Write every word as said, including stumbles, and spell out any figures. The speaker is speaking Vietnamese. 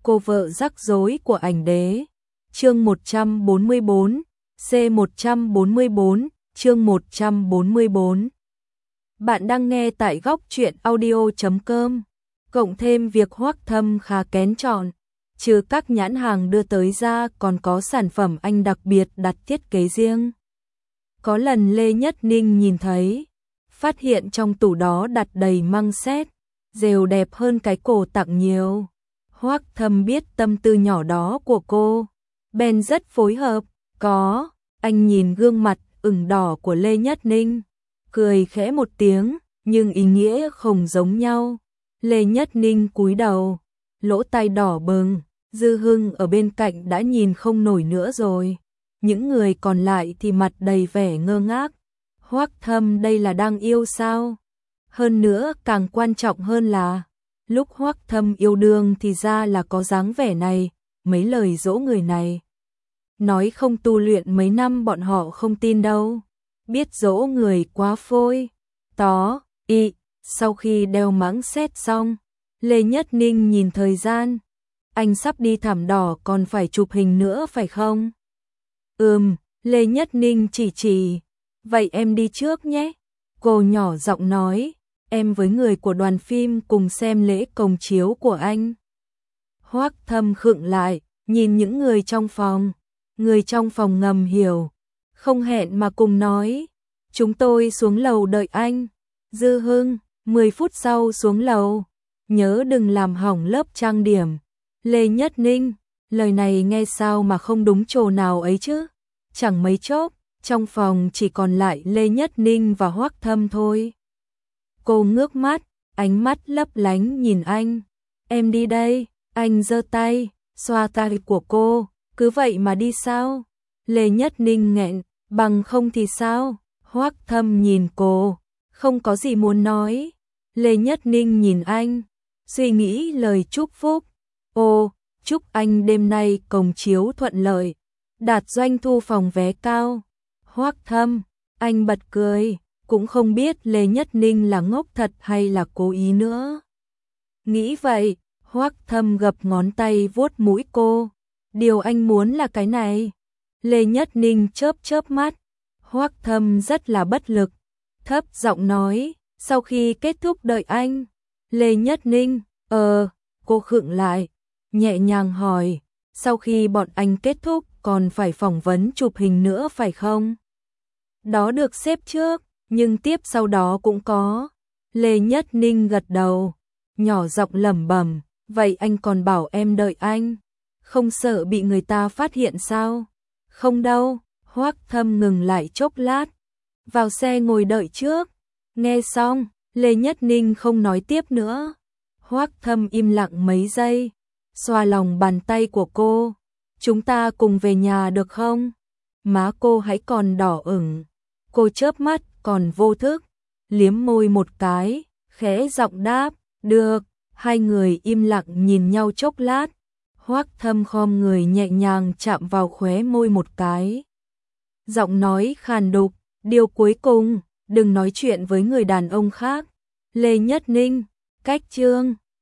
Cô vợ rắc rối của ảnh đế. Chương một trăm bốn mươi bốn, C một trăm bốn mươi bốn, chương một trăm bốn mươi bốn. Bạn đang nghe tại góc truyện audio chấm com. Cộng thêm việc Hoắc Thâm khá kén chọn, trừ các nhãn hàng đưa tới ra còn có sản phẩm anh đặc biệt đặt thiết kế riêng. Có lần Lê Nhất Ninh nhìn thấy, phát hiện trong tủ đó đặt đầy măng xét, rều đẹp hơn cái cổ tặng nhiều. Hoắc Thâm biết tâm tư nhỏ đó của cô, bèn rất phối hợp. Có, anh nhìn gương mặt ửng đỏ của Lê Nhất Ninh, cười khẽ một tiếng, nhưng ý nghĩa không giống nhau. Lê Nhất Ninh cúi đầu, lỗ tai đỏ bừng, Dư Hưng ở bên cạnh đã nhìn không nổi nữa rồi. Những người còn lại thì mặt đầy vẻ ngơ ngác. Hoắc Thâm đây là đang yêu sao? Hơn nữa càng quan trọng hơn là, lúc Hoắc Thâm yêu đương thì ra là có dáng vẻ này, mấy lời dỗ người này. Nói không tu luyện mấy năm bọn họ không tin đâu. Biết dỗ người quá phôi. Tó, y, sau khi đeo mãng xét xong, Lê Nhất Ninh nhìn thời gian. Anh sắp đi thảm đỏ còn phải chụp hình nữa phải không? Ừm, Lê Nhất Ninh chỉ chỉ. Vậy em đi trước nhé. Cô nhỏ giọng nói, em với người của đoàn phim cùng xem lễ cồng chiếu của anh. Hoắc Thâm khựng lại, nhìn những người trong phòng. Người trong phòng ngầm hiểu, không hẹn mà cùng nói, chúng tôi xuống lầu đợi anh. Dư Hưng, mười phút sau xuống lầu, nhớ đừng làm hỏng lớp trang điểm. Lê Nhất Ninh, lời này nghe sao mà không đúng chỗ nào ấy chứ. Chẳng mấy chốc, trong phòng chỉ còn lại Lê Nhất Ninh và Hoắc Thâm thôi. Cô ngước mắt, ánh mắt lấp lánh nhìn anh. Em đi đây, anh giơ tay, xoa tai của cô. Cứ vậy mà đi sao? Lê Nhất Ninh nghẹn, bằng không thì sao? Hoắc Thâm nhìn cô, không có gì muốn nói. Lê Nhất Ninh nhìn anh, suy nghĩ lời chúc phúc. Ô, chúc anh đêm nay cồng chiếu thuận lợi, đạt doanh thu phòng vé cao. Hoắc Thâm, anh bật cười, cũng không biết Lê Nhất Ninh là ngốc thật hay là cố ý nữa. Nghĩ vậy, Hoắc Thâm gập ngón tay vuốt mũi cô. Điều anh muốn là cái này. Lê Nhất Ninh chớp chớp mắt. Hoắc Thâm rất là bất lực, thấp giọng nói, sau khi kết thúc đợi anh. Lê Nhất Ninh, ờ, cô khựng lại, nhẹ nhàng hỏi, sau khi bọn anh kết thúc còn phải phỏng vấn chụp hình nữa phải không? Đó được xếp trước, nhưng tiếp sau đó cũng có. Lê Nhất Ninh gật đầu, nhỏ giọng lẩm bẩm, vậy anh còn bảo em đợi anh. Không sợ bị người ta phát hiện sao? Không đâu. Hoắc Thâm ngừng lại chốc lát, vào xe ngồi đợi trước. Nghe xong, Lê Nhất Ninh không nói tiếp nữa. Hoắc Thâm im lặng mấy giây, xoa lòng bàn tay của cô. Chúng ta cùng về nhà được không? Má cô hãy còn đỏ ửng. Cô chớp mắt còn vô thức, liếm môi một cái, khẽ giọng đáp, được. Hai người im lặng nhìn nhau chốc lát. Hoắc Thâm khom người nhẹ nhàng chạm vào khóe môi một cái. Giọng nói khàn đục, điều cuối cùng, đừng nói chuyện với người đàn ông khác. Lê Nhất Ninh, cách chương.